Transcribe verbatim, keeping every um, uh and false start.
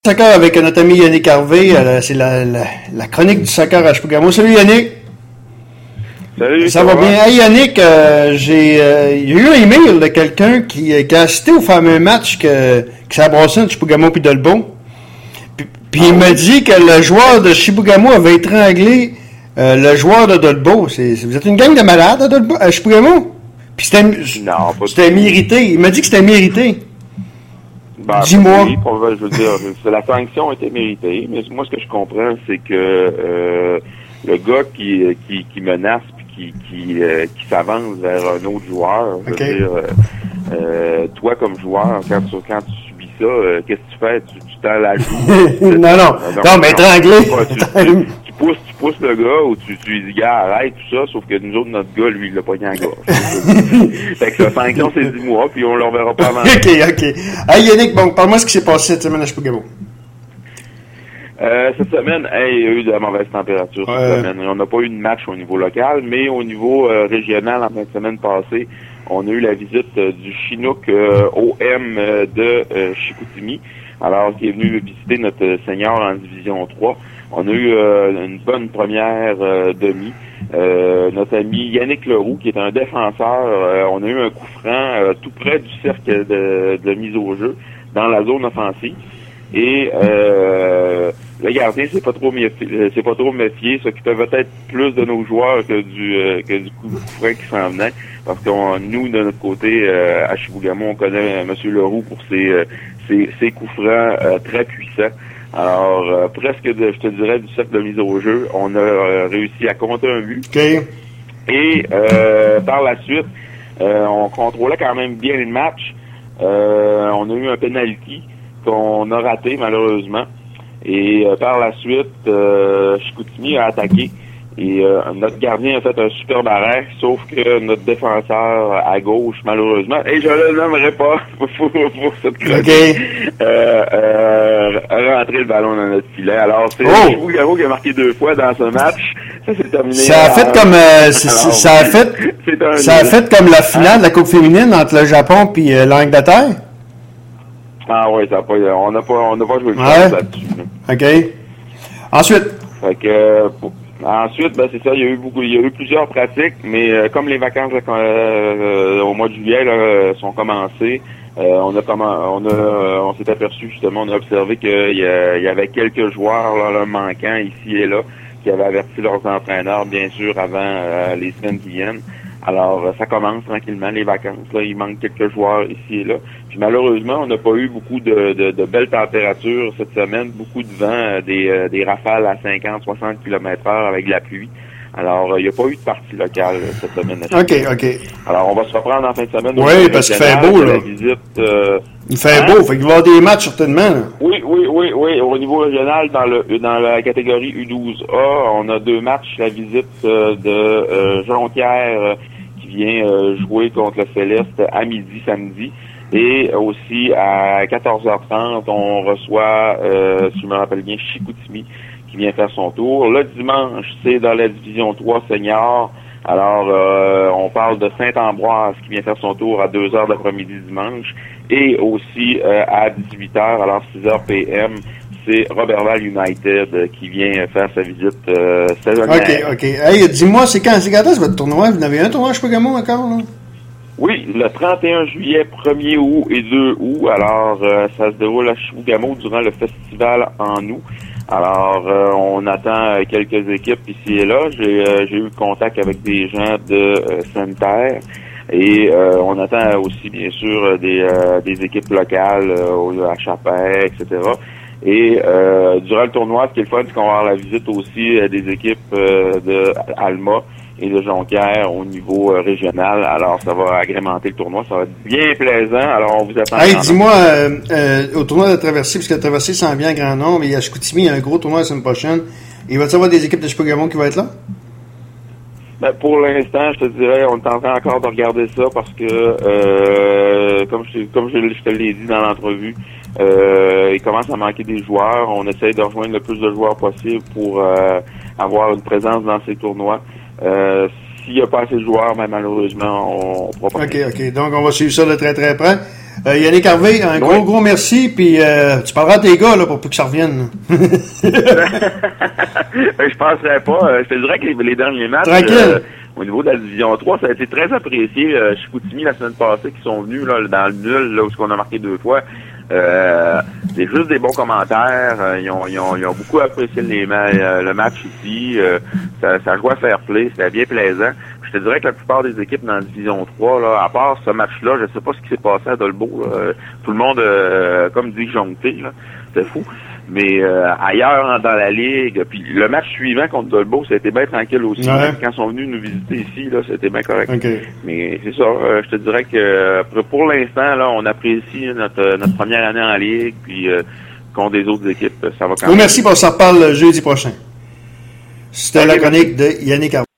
Soccer avec notre ami Yannick Harvey. Euh, c'est la, la, la chronique du soccer à Chibougamau. Salut Yannick. Salut. Ça, ça va, va bien. Hey Yannick, euh, j'ai euh, il y a eu un email de quelqu'un qui, qui a assisté au fameux match que, qui s'est brassé entre Chibougamau et Dolbeau. Puis, puis ah, il oui. m'a dit que le joueur de Chibougamau avait étranglé euh, le joueur de Dolbeau. C'est, c'est, vous êtes une gang de malades à, Dolbeau, à Chibougamau? Puis c'était, non, pas c'était mérité. Il m'a dit que c'était mérité. Ben, Dis-moi. Oui, je veux dire, la sanction était méritée, mais moi, ce que je comprends, c'est que euh, le gars qui, qui, qui menace puis qui, qui, euh, qui s'avance vers un autre joueur, je okay. veux dire, euh, euh, toi, comme joueur, quand tu, quand tu subis ça, euh, qu'est-ce que tu fais? Tu, tu tends la joue? non, non, non, non, mais étranglé. Tu, tu, tu, pousses, tu pousses le gars ou tu, tu lui dis, gars, arrête, tout ça, sauf que nous autres, notre gars, lui, il l'a pogné en gorge. Fait que la sanction, c'est dix mois, puis on le reverra pas avant. OK, OK. Hey, Yannick, bon, parle-moi ce qui s'est passé cette semaine à Chibougamau. Euh, cette semaine, hey, il y a eu de la mauvaise température cette ouais. semaine. On n'a pas eu de match au niveau local, mais au niveau euh, régional, en fin de semaine passée, on a eu la visite euh, du Chinook euh, O M euh, de euh, Chicoutimi, alors qui est venu visiter notre senior en division trois. On a eu euh, une bonne première euh, demi. Euh, notre ami Yannick Leroux, qui est un défenseur, euh, on a eu un coup franc euh, tout près du cercle de, de mise au jeu, dans la zone offensive. Et euh, le gardien s'est pas trop méfié, c'est pas trop méfié, s'occupait peut-être plus de nos joueurs que du euh, que du coup franc qui s'en venait, parce que nous, de notre côté, euh, à Chibougamau, on connaît euh, M. Leroux pour ses, euh, ses, ses coups francs euh, très puissants. Alors, euh, presque, de, je te dirais, du cercle de mise au jeu, on a euh, réussi à compter un but. Okay. Et euh, par la suite, euh, on contrôlait quand même bien le match. Euh, on a eu un penalty qu'on a raté, malheureusement. Et euh, par la suite, euh, Chicoutimi a attaqué. Et euh, notre gardien a fait un superbe arrêt, sauf que notre défenseur à gauche, malheureusement, et je le nommerai pas pour, pour, pour cette chronique, okay. euh, euh, a rentré le ballon dans notre filet. Alors, c'est oh. Chibougamau qui a marqué deux fois dans ce match. Ça, c'est terminé. Ça a fait comme, euh, c'est, Alors, ça a fait, ça a fait comme la finale de la Coupe féminine entre le Japon puis euh, l'Angleterre. Ah oui, ça a pas, on n'a pas, on n'a pas joué le ouais. temps là-dessus. Là. OK. Ensuite. Fait que, euh, pour, ensuite, ben c'est ça, il y a eu beaucoup, il y a eu plusieurs pratiques, mais euh, comme les vacances là, euh, au mois de juillet là, sont commencées, euh, on a comment, on a, euh, on s'est aperçu justement, on a observé qu'il y, a, il y avait quelques joueurs là, là manquants ici et là qui avaient averti leurs entraîneurs, bien sûr, avant euh, les semaines qui viennent. Alors, ça commence tranquillement, les vacances. Là, il manque quelques joueurs ici et là. Puis malheureusement, on n'a pas eu beaucoup de, de, de belles températures cette semaine, beaucoup de vent, des, des rafales à cinquante, soixante kilomètres heure avec de la pluie. Alors, il n'y a pas eu de partie locale cette semaine. OK, OK. Alors, on va se reprendre en fin de semaine. Oui, parce qu'il fait beau, là. La visite, euh, il fait hein? beau, fait qu'il va y avoir des matchs certainement, là. Oui, oui, oui, oui. Au niveau régional, dans le dans la catégorie U douze A, on a deux matchs. La visite euh, de euh, Jonquière euh, qui vient euh, jouer contre le Céleste à midi, samedi. Et aussi, à quatorze heures trente, on reçoit, euh, si je me rappelle bien, Chicoutimi, qui vient faire son tour. Le dimanche, c'est dans la division trois senior. Alors, euh, on parle de Saint-Ambroise qui vient faire son tour à deux heures d'après-midi dimanche. Et aussi, euh, à dix-huit heures, alors six heures P M, c'est Roberval United qui vient faire sa visite euh, saisonnière. OK, OK. Hey, dis-moi, c'est quand, c'est quand est-ce votre tournoi? Vous en avez un tournoi à Chibougamau encore, là? Oui, le trente et un juillet, premier août et deux août. Alors, euh, ça se déroule à Chibougamau durant le festival en août. Alors, euh, on attend euh, quelques équipes ici et là. J'ai, euh, j'ai eu contact avec des gens de euh, Sainte-Terre et euh, on attend aussi, bien sûr, des, euh, des équipes locales euh, à Chapin, et cetera. Et euh, durant le tournoi, ce qui est le fun, c'est qu'on va avoir la visite aussi euh, des équipes euh, de Alma et de Jonquière au niveau euh, régional. Alors, ça va agrémenter le tournoi. Ça va être bien plaisant. Alors, on vous attend. Hey, dis-moi, euh, euh, au tournoi de la Traversée, puisque la Traversée s'en vient en grand nombre, et à Chicoutimi, il y a un gros tournoi la semaine prochaine. Il va y avoir des équipes de Chibougamau qui vont être là? Ben, pour l'instant, je te dirais, on est en train encore de regarder ça parce que, euh, comme je, comme je, je te l'ai dit dans l'entrevue, euh, il commence à manquer des joueurs. On essaye de rejoindre le plus de joueurs possible pour euh, avoir une présence dans ces tournois. Euh, s'il n'y a pas assez de joueurs, ben, malheureusement, on ne pourra pas. OK, OK. Donc, on va suivre ça de très, très près. Euh, Yannick Harvey, un gros, oui. gros merci, puis euh, tu parleras à tes gars là, pour que ça revienne. Je penserais pas. Je te dirais que les, les derniers matchs, euh, au niveau de la Division trois, ça a été très apprécié. Euh, Chicoutimi, la semaine passée, qui sont venus là, dans le nul, là où on a marqué deux fois. Euh, c'est juste des bons commentaires. Euh, ils, ont, ils, ont, ils ont beaucoup apprécié les, euh, le match ici. Euh, ça, ça jouait à fair play. C'était bien plaisant. Je te dirais que la plupart des équipes dans la Division trois, là, à part ce match-là, je sais pas ce qui s'est passé à Dolbeau. Là. Tout le monde, euh, comme dit Joncté, là, c'était fou. Mais euh, ailleurs dans la ligue, puis le match suivant contre Dolbeau, ça a été bien tranquille aussi. Ouais. Quand ils sont venus nous visiter ici, là, c'était bien correct. Okay. Mais c'est ça, euh, je te dirais que pour l'instant, là, on apprécie notre notre première année en ligue, puis euh, contre des autres équipes, ça va quand même. Oui, merci, on s'en reparle jeudi prochain. C'était okay, la chronique merci. de Yannick Harvey.